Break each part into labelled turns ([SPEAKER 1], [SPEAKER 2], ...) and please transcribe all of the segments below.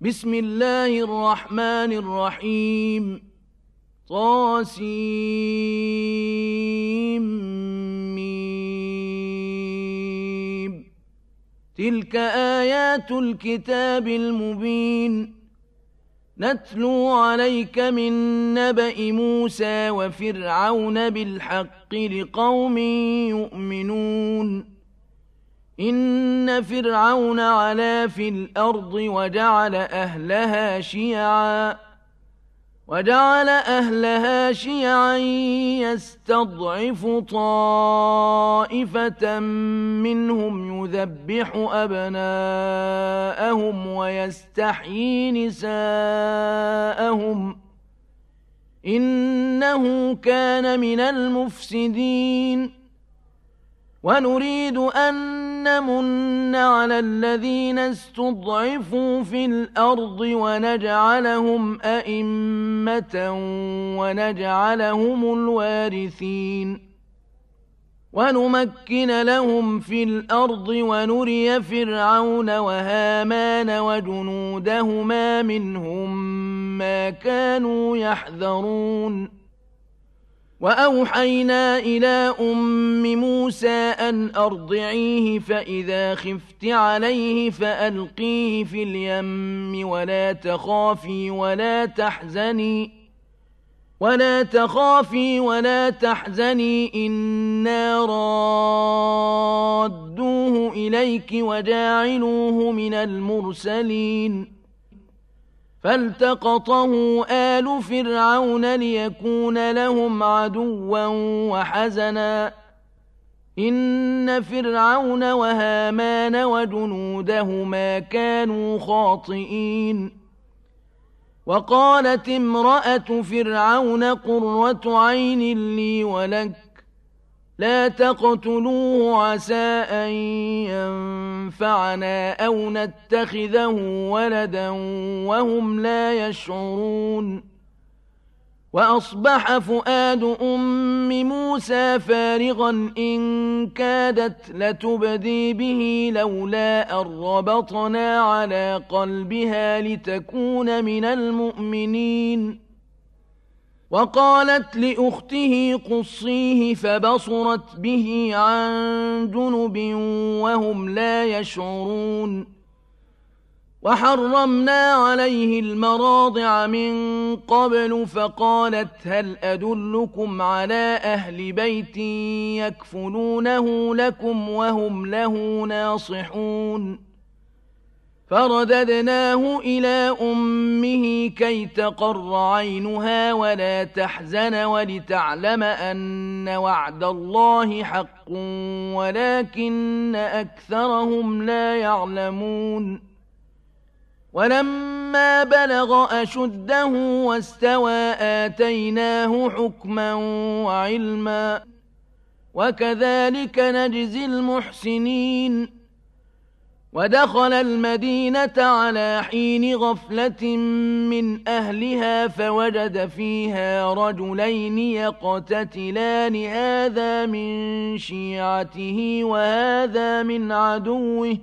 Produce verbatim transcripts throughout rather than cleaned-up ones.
[SPEAKER 1] بسم الله الرحمن الرحيم. طاسيم. تلك آيات الكتاب المبين. نتلو عليك من نبأ موسى وفرعون بالحق لقوم يؤمنون. إن فرعون علا في الأرض وجعل أهلها شيعا وجعل أهلها شيعا يستضعف طائفة منهم يذبح أبناءهم ويستحيي نساءهم إنه كان من المفسدين. ونريد أن نمن على الذين استضعفوا في الأرض ونجعلهم أئمة ونجعلهم الوارثين ونمكن لهم في الأرض ونري فرعون وهامان وجنودهما منهم ما كانوا يحذرون. وأوحينا إلى أم موسى أن أرضعيه فإذا خفت عليه فألقيه في اليم ولا تخافي ولا تحزني ولا تخافي ولا تحزني إنا رادوه إليك وجاعلوه من المرسلين. فالتقطه آل فرعون ليكون لهم عدوا وحزنا إن فرعون وهامان وجنودهما كانوا خاطئين. وقالت امرأة فرعون قرة عين لي ولك لا تقتلوه عسى أن ينفعنا أو نتخذه ولدا وهم لا يشعرون. وأصبح فؤاد أم موسى فارغا إن كادت لتبدي به لولا أن ربطنا على قلبها لتكون من المؤمنين. وقالت لأخته قصيه فبصرت به عن جنب وهم لا يشعرون. وحرمنا عليه المراضع من قبل فقالت هل أدلكم على أهل بيت يكفلونه لكم وهم له ناصحون. فرددناه إلى أمه كي تقر عينها ولا تحزن ولتعلم أن وعد الله حق ولكن أكثرهم لا يعلمون. ولما بلغ أشده واستوى آتيناه حكما وعلما وكذلك نجزي المحسنين. ودخل المدينة على حين غفلة من أهلها فوجد فيها رجلين يقتتلان هذا من شيعته وهذا من عدوه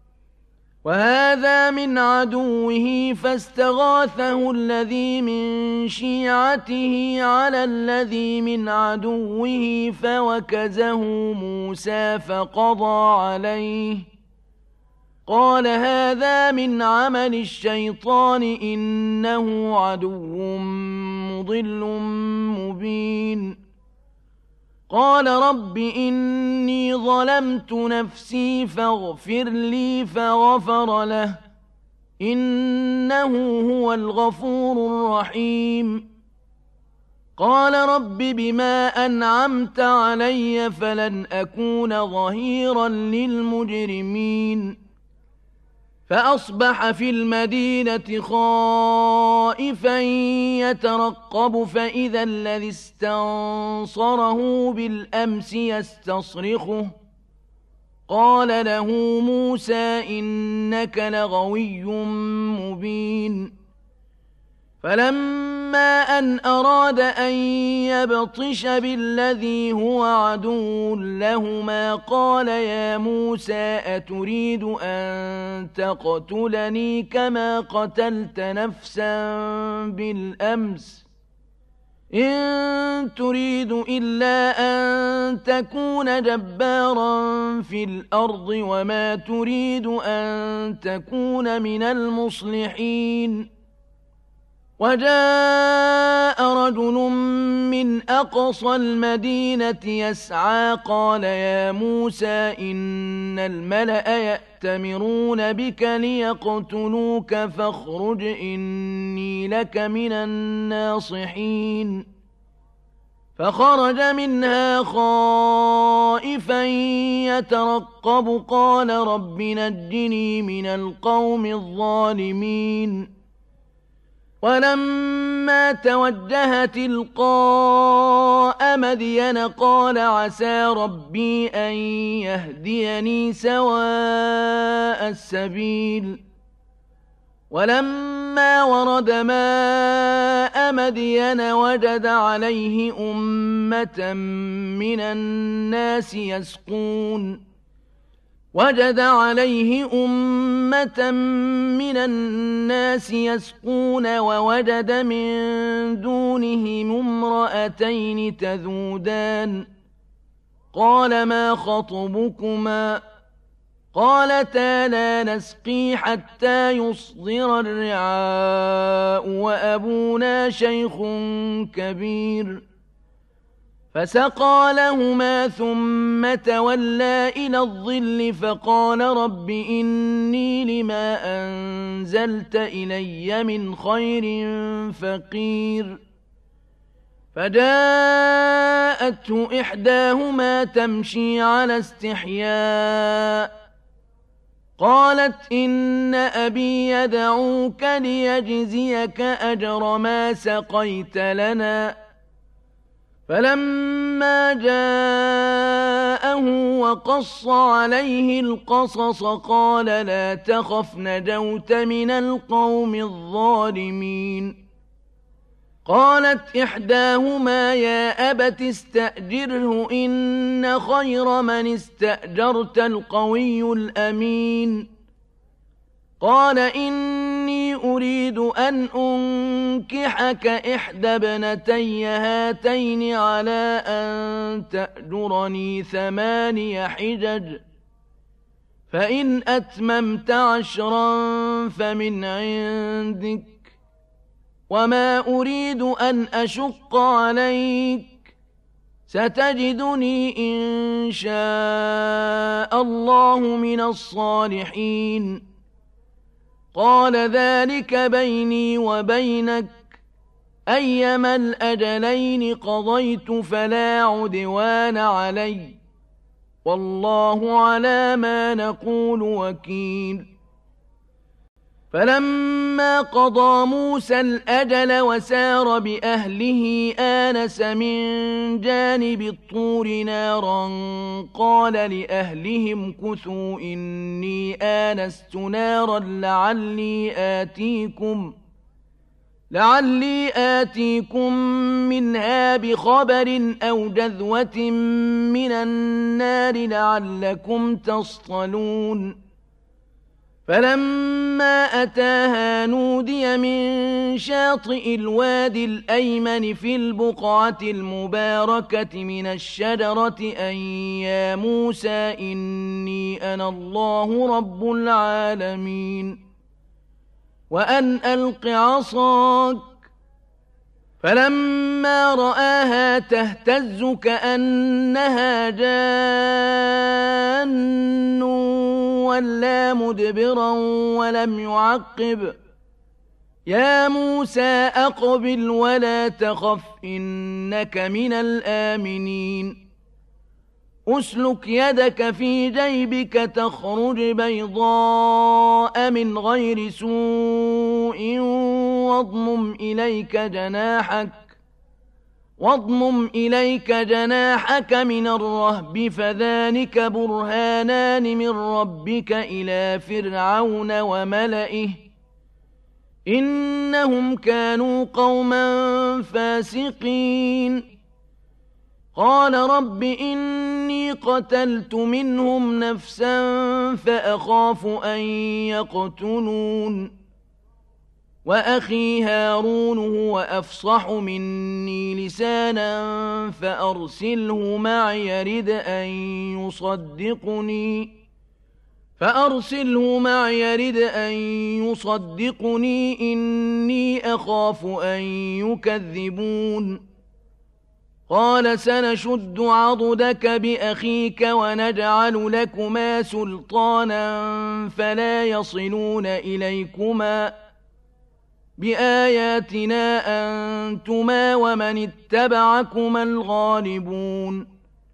[SPEAKER 1] وهذا من عدوه فاستغاثه الذي من شيعته على الذي من عدوه فوكزه موسى فقضى عليه قال هذا من عمل الشيطان إنه عدو مضل مبين. قال رب إني ظلمت نفسي فاغفر لي فغفر له إنه هو الغفور الرحيم. قال رب بما أنعمت علي فلن أكون ظهيرا للمجرمين. فأصبح في المدينة خائفا يترقب فإذا الذي استنصره بالأمس يستصرخه قال له موسى إنك لغوي مبين. فلما ولما أن أراد أن يبطش بالذي هو عدو لهما قال يا موسى أتريد أن تقتلني كما قتلت نفسا بالأمس إن تريد إلا أن تكون جبارا في الأرض وما تريد أن تكون من المصلحين. وجاء رجل من أقصى المدينة يسعى قال يا موسى إن الملأ يأتمرون بك ليقتلوك فاخرج إني لك من الناصحين. فخرج منها خائفا يترقب قال رب نجني من القوم الظالمين. ولما توجه تلقاء مدين قال عسى ربي أن يهديني سواء السبيل. ولما ورد ماء مدين وجد عليه أمة من الناس يسقون وجد عليه أمة من الناس يسقون ووجد من دونهم امرأتين تذودان قال ما خطبكما قالتا لا نسقي حتى يصدر الرعاء وأبونا شيخ كبير. فسقى لهما ثم تولى إلى الظل فقال رب إني لما أنزلت إلي من خير فقير. فجاءته إحداهما تمشي على استحياء قالت إن أبي يدعوك ليجزيك أجر ما سقيت لنا. فلما جاءه وقص عليه القصص قال لا تخف نجوت من القوم الظالمين. قالت إحداهما يا أبت استأجره إن خير من استأجرت القوي الأمين. قال إني أريد أن أنكحك إحدى ابنتي هاتين على أن تأجرني ثماني حجج فإن أتممت عشرا فمن عندك وما أريد أن أشق عليك ستجدني إن شاء الله من الصالحين. قال ذلك بيني وبينك أيما الأجلين قضيت فلا عدوان علي والله على ما نقول وكيل. فلما قضى موسى الأجل وسار بأهله آنس من جانب الطور نارا قال لأهلهم كثوا إني آنست نارا لعلي آتيكم لعلي آتيكم منها بخبر أو جذوة من النار لعلكم تصطلون. فلما أتاها نودي من شاطئ الوادي الأيمن في البقعة المباركة من الشجرة أن يا موسى إني أنا الله رب العالمين وأن ألق عصاك. فلما رآها تهتز كأنها جان ولا مدبرا ولم يعقب يا موسى أقبل ولا تخف إنك من الآمنين. أسلك يدك في جيبك تخرج بيضاء من غير سوء واضمم إليك جناحك واضمم إليك جناحك من الرهب فذلك برهانان من ربك إلى فرعون وملئه إنهم كانوا قوما فاسقين قال رب إني قتلت منهم نفسا فأخاف أن يقتلون وأخي هارون هو أفصح مني لسانا فأرسله معي يرد أن يصدقني فأرسله معي يرد أن يصدقني إني أخاف أن يكذبون قال سنشد عضدك بأخيك ونجعل لكما سلطانا فلا يصلون إليكما بآياتنا أنتما ومن اتبعكما الغالبون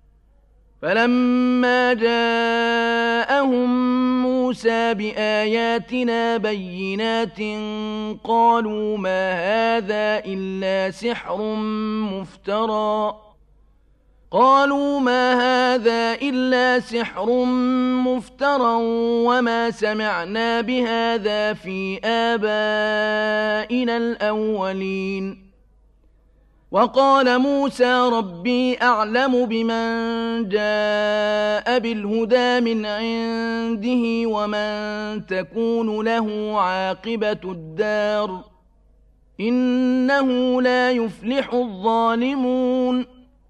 [SPEAKER 1] فلما جاءهم موسى بآياتنا بينات قالوا ما هذا إلا سحر مفترى قالوا ما هذا إلا سحر مفترى وما سمعنا بهذا في آبائنا الأولين وقال موسى ربي أعلم بمن جاء بالهدى من عنده ومن تكون له عاقبة الدار إنه لا يفلح الظالمون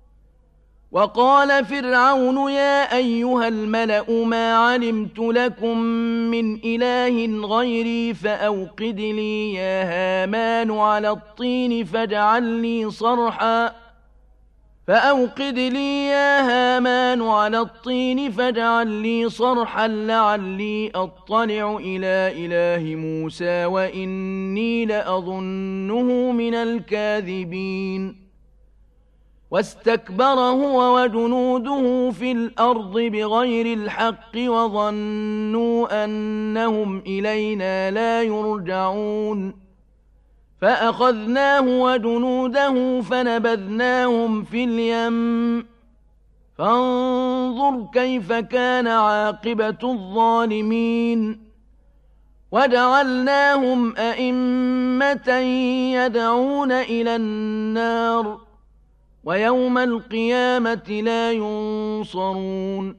[SPEAKER 1] وقال فرعون يا أيها الملأ ما علمت لكم من إله غيري فأوقد لي يا هامان على الطين فاجعل لي صرحا فأوقد لي يا هامان على الطين فاجعل لي صرحا لعلي أطلع إلى إله موسى وإني لأظنه من الكاذبين واستكبر هو وجنوده في الأرض بغير الحق وظنوا أنهم إلينا لا يرجعون فأخذناه وجنوده فنبذناهم في اليم فانظر كيف كان عاقبة الظالمين وجعلناهم أئمة يدعون إلى النار ويوم القيامة لا ينصرون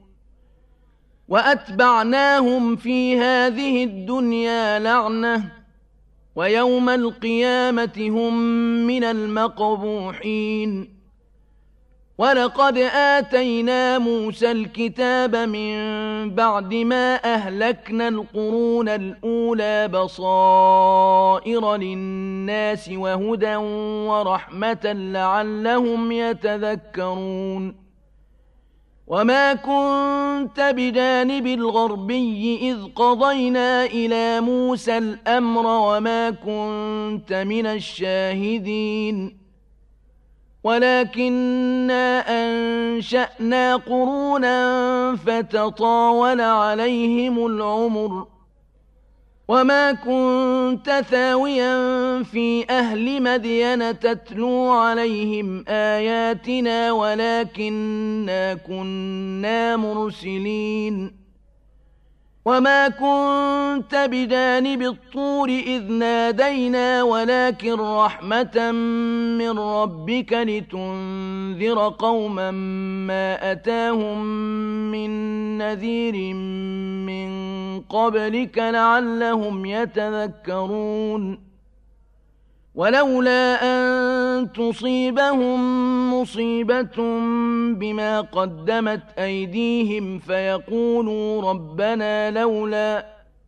[SPEAKER 1] وأتبعناهم في هذه الدنيا لعنة ويوم القيامة هم من المقبوحين ولقد آتينا موسى الكتاب من بعد ما أهلكنا القرون الأولى بصائر للناس وهدى ورحمة لعلهم يتذكرون وما كنت بجانب الغربي إذ قضينا إلى موسى الأمر وما كنت من الشاهدين ولكننا أنشأنا قرونا فتطاول عليهم العمر وما كنت ثاويا في أهل مدين تتلو عليهم آياتنا ولكننا كنا مرسلين وما كنت بجانب الطور إذ نادينا ولكن رحمة من ربك لتنذر قوما ما أتاهم من نذير من قبلك لعلهم يتذكرون ولولا أن تصيبهم مصيبة بما قدمت أيديهم فيقولوا ربنا لولا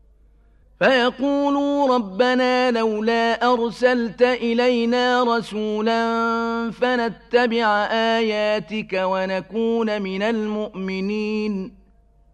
[SPEAKER 1] فيقولوا ربنا لولا أرسلت إلينا رسولا فنتبع آياتك ونكون من المؤمنين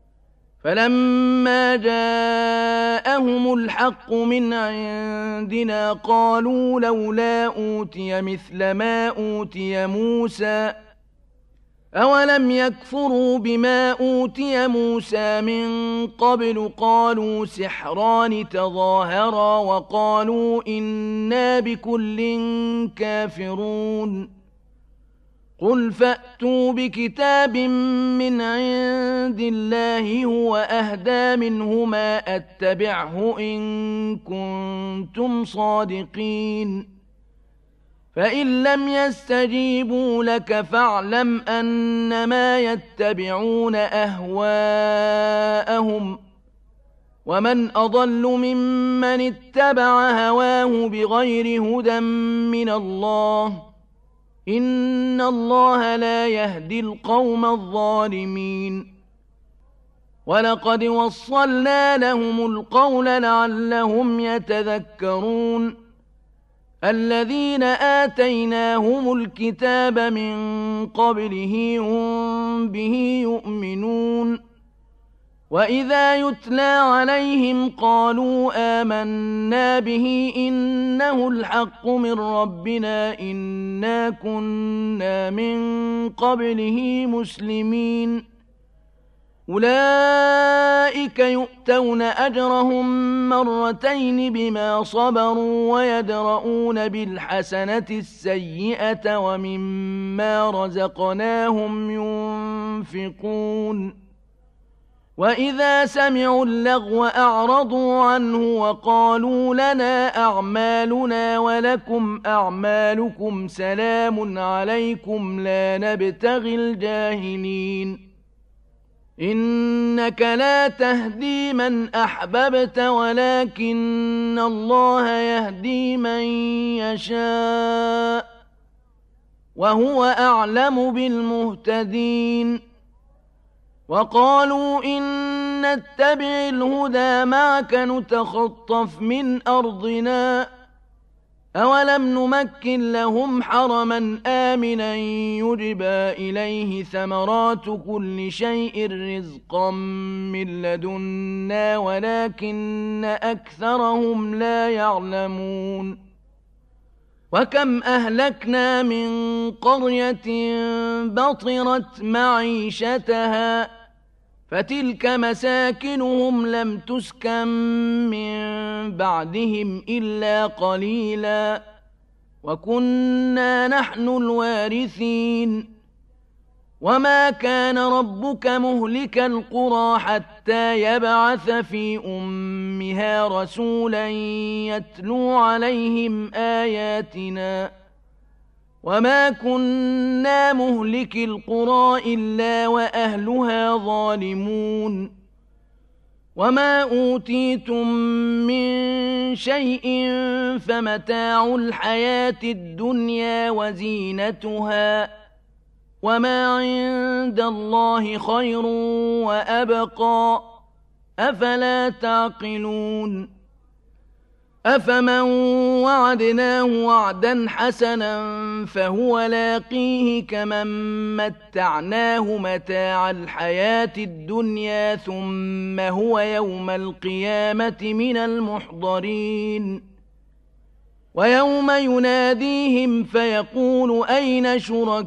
[SPEAKER 1] فلما جاءهم الحق من عندنا قالوا لولا أوتي مثل ما أوتي موسى أولم يكفروا بما أوتي موسى من قبل قالوا سحران تظاهرا وقالوا إنا بكل كافرون قل فأتوا بكتاب من عند الله هو أهدى منهما أتبعه إن كنتم صادقين فإن لم يستجيبوا لك فاعلم أنما يتبعون أهواءهم ومن أضل ممن اتبع هواه بغير هدى من الله إن الله لا يهدي القوم الظالمين ولقد وصلنا لهم القول لعلهم يتذكرون الذين آتيناهم الكتاب من قبله هم به يؤمنون وإذا يتلى عليهم قالوا آمنا به إنه الحق من ربنا إنا كنا من قبله مسلمين أولئك يؤتون أجرهم مرتين بما صبروا ويدرؤون بالحسنة السيئة ومما رزقناهم ينفقون وإذا سمعوا اللغو أعرضوا عنه وقالوا لنا أعمالنا ولكم أعمالكم سلام عليكم لا نبتغي الجاهلين إنك لا تهدي من أحببت ولكن الله يهدي من يشاء وهو أعلم بالمهتدين وقالوا إن نتبع الهدى معك نتخطف من أرضنا أولم نمكن لهم حرما آمنا يجبى إليه ثمرات كل شيء رزقا من لدنا ولكن أكثرهم لا يعلمون وكم أهلكنا من قرية بطرت معيشتها فتلك مساكنهم لم تسكن من بعدهم إلا قليلا وكنا نحن الوارثين وما كان ربك مهلك القرى حتى يبعث في أمها رسولا يتلو عليهم آياتنا وما كنا مهلك القرى إلا وأهلها ظالمون وما أوتيتم من شيء فمتاع الحياة الدنيا وزينتها وما عند الله خير وأبقى أفلا تعقلون أفمن وعدناه وعدا حسنا فهو لاقيه كمن متعناه متاع الحياة الدنيا ثم هو يوم القيامة من المحضرين ويوم يناديهم فيقول أين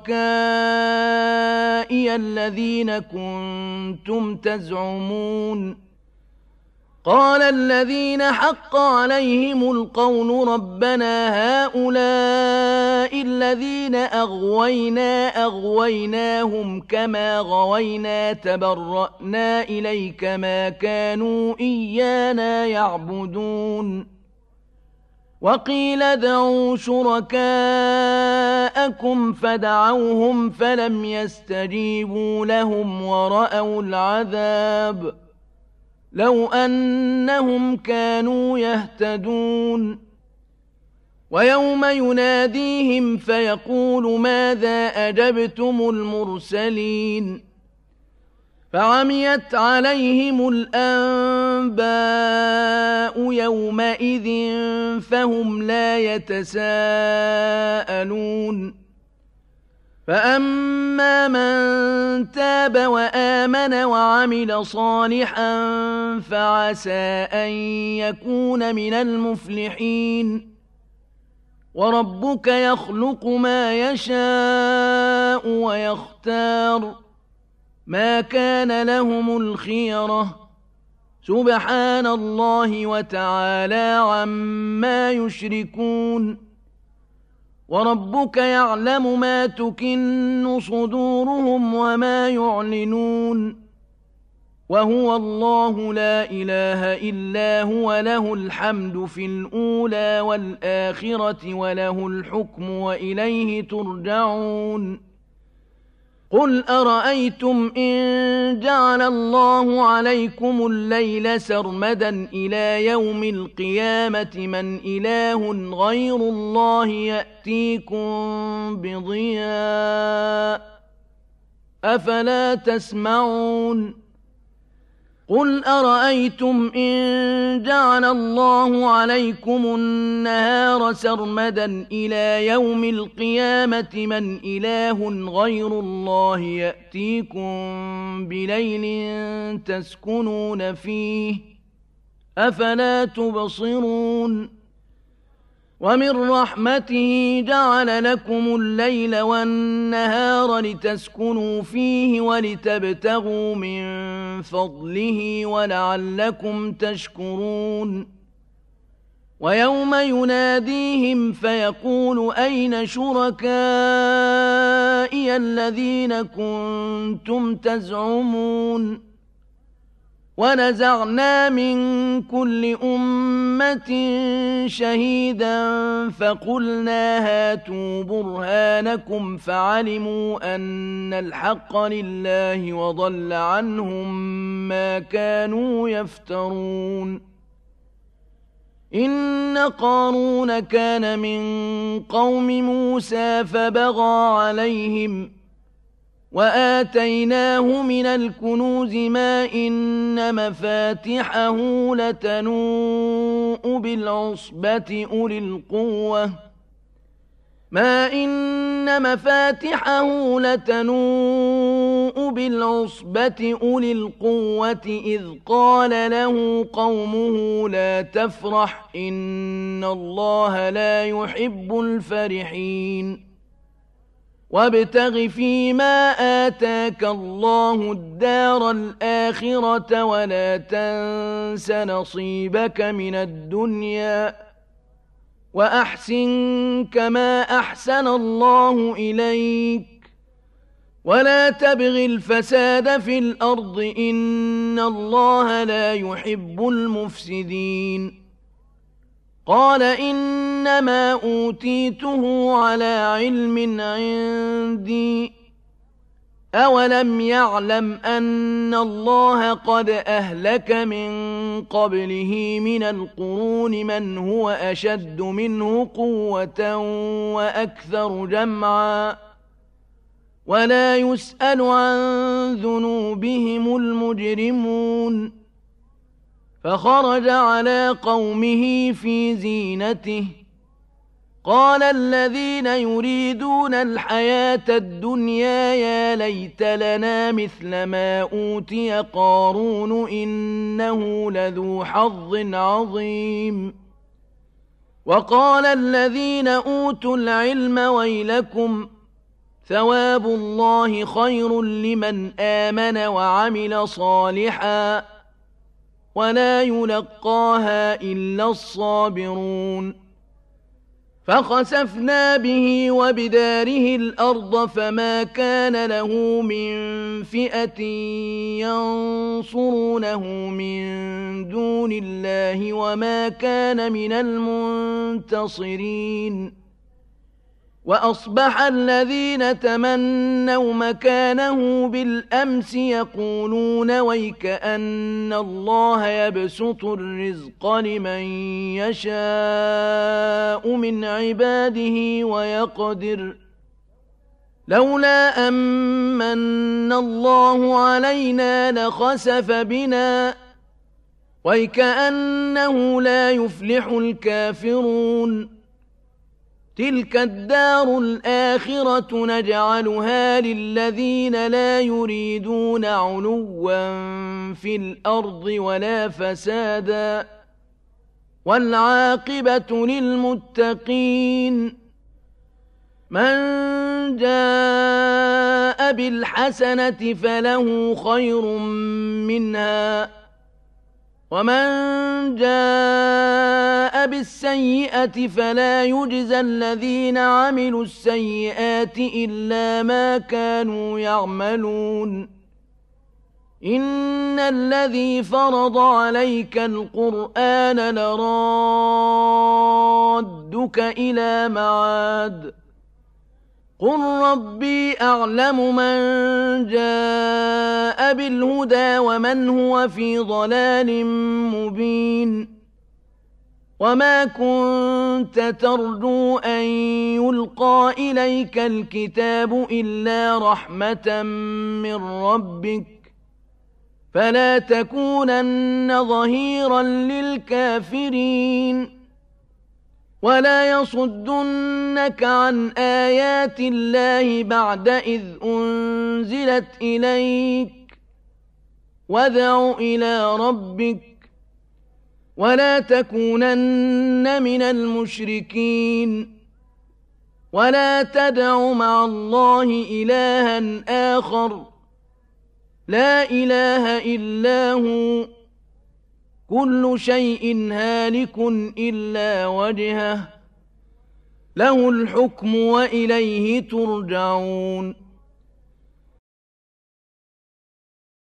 [SPEAKER 1] شركائي الذين كنتم تزعمون قال الذين حق عليهم القول ربنا هؤلاء الذين أغوينا أغويناهم كما غوينا تبرأنا إليك ما كانوا إيانا يعبدون وقيل ادعوا شركاءكم فدعوهم فلم يستجيبوا لهم ورأوا العذاب لو أنهم كانوا يهتدون ويوم يناديهم فيقول ماذا أجبتم المرسلين فعميت عليهم الأنباء يومئذ فهم لا يتساءلون فأما من تاب وآمن وعمل صالحا فعسى أن يكون من المفلحين وربك يخلق ما يشاء ويختار ما كان لهم الخيرة سبحان الله وتعالى عما يشركون وربك يعلم ما تكن صدورهم وما يعلنون وهو الله لا إله إلا هو له الحمد في الأولى والآخرة وله الحكم وإليه ترجعون قل أرأيتم إن جعل الله عليكم الليل سرمدا إلى يوم القيامة من إله غير الله يأتيكم بضياء أفلا تسمعون قل أرأيتم إن جعل الله عليكم النهار سرمدا إلى يوم القيامة من إله غير الله يأتيكم بليل تسكنون فيه أفلا تبصرون ومن رحمته جعل لكم الليل والنهار لتسكنوا فيه ولتبتغوا من فضله ولعلكم تشكرون ويوم يناديهم فيقول أين شركائي الذين كنتم تزعمون ونزعنا من كل أمة شهيدا فقلنا هاتوا برهانكم فعلموا أن الحق لله وضل عنهم ما كانوا يفترون إن قارون كان من قوم موسى فبغى عليهم وآتيناه من الكنوز ما إن مفاتحه لتنوء بالعصبة أولي القوة ما إن مفاتحه لتنوء بالعصبة أولي القوة إذ قال له قومه لا تفرح إن الله لا يحب الفرحين وابتغ فيما آتاك الله الدار الآخرة ولا تنس نصيبك من الدنيا وأحسن كما أحسن الله إليك ولا تبغ الفساد في الأرض إن الله لا يحب المفسدين قال إنما أوتيته على علم عندي أولم يعلم أن الله قد أهلك من قبله من القرون من هو أشد منه قوة وأكثر جمعا ولا يسأل عن ذنوبهم المجرمون فخرج على قومه في زينته قال الذين يريدون الحياة الدنيا يا ليت لنا مثل ما أوتي قارون إنه لذو حظ عظيم وقال الذين أوتوا العلم ويلكم ثواب الله خير لمن آمن وعمل صالحا ولا يلقاها إلا الصابرون فخسفنا به وبداره الأرض فما كان له من فئة ينصرونه من دون الله وما كان من المنتصرين وأصبح الذين تمنوا مكانه بالأمس يقولون ويكأن الله يبسط الرزق لمن يشاء من عباده ويقدر لولا أمن الله علينا لخسف بنا ويكأنه لا يفلح الكافرون تلك الدار الآخرة نجعلها للذين لا يريدون علوا في الأرض ولا فسادا والعاقبة للمتقين من جاء بالحسنة فله خير منها ومن جاء بالسيئة فلا يجزى الذين عملوا السيئات إلا ما كانوا يعملون إن الذي فرض عليك القرآن لرادك إلى معاد قل ربي أعلم من جاء بالهدى ومن هو في ضلال مبين وما كنت ترجو أن يلقى إليك الكتاب إلا رحمة من ربك فلا تكونن ظهيرا للكافرين ولا يصدنك عن آيات الله بعد إذ أنزلت إليك وادع إلى ربك ولا تكونن من المشركين ولا تدع مع الله إلها آخر لا إله إلا هو كل شيء هالك إلا وجهه له الحكم وإليه ترجعون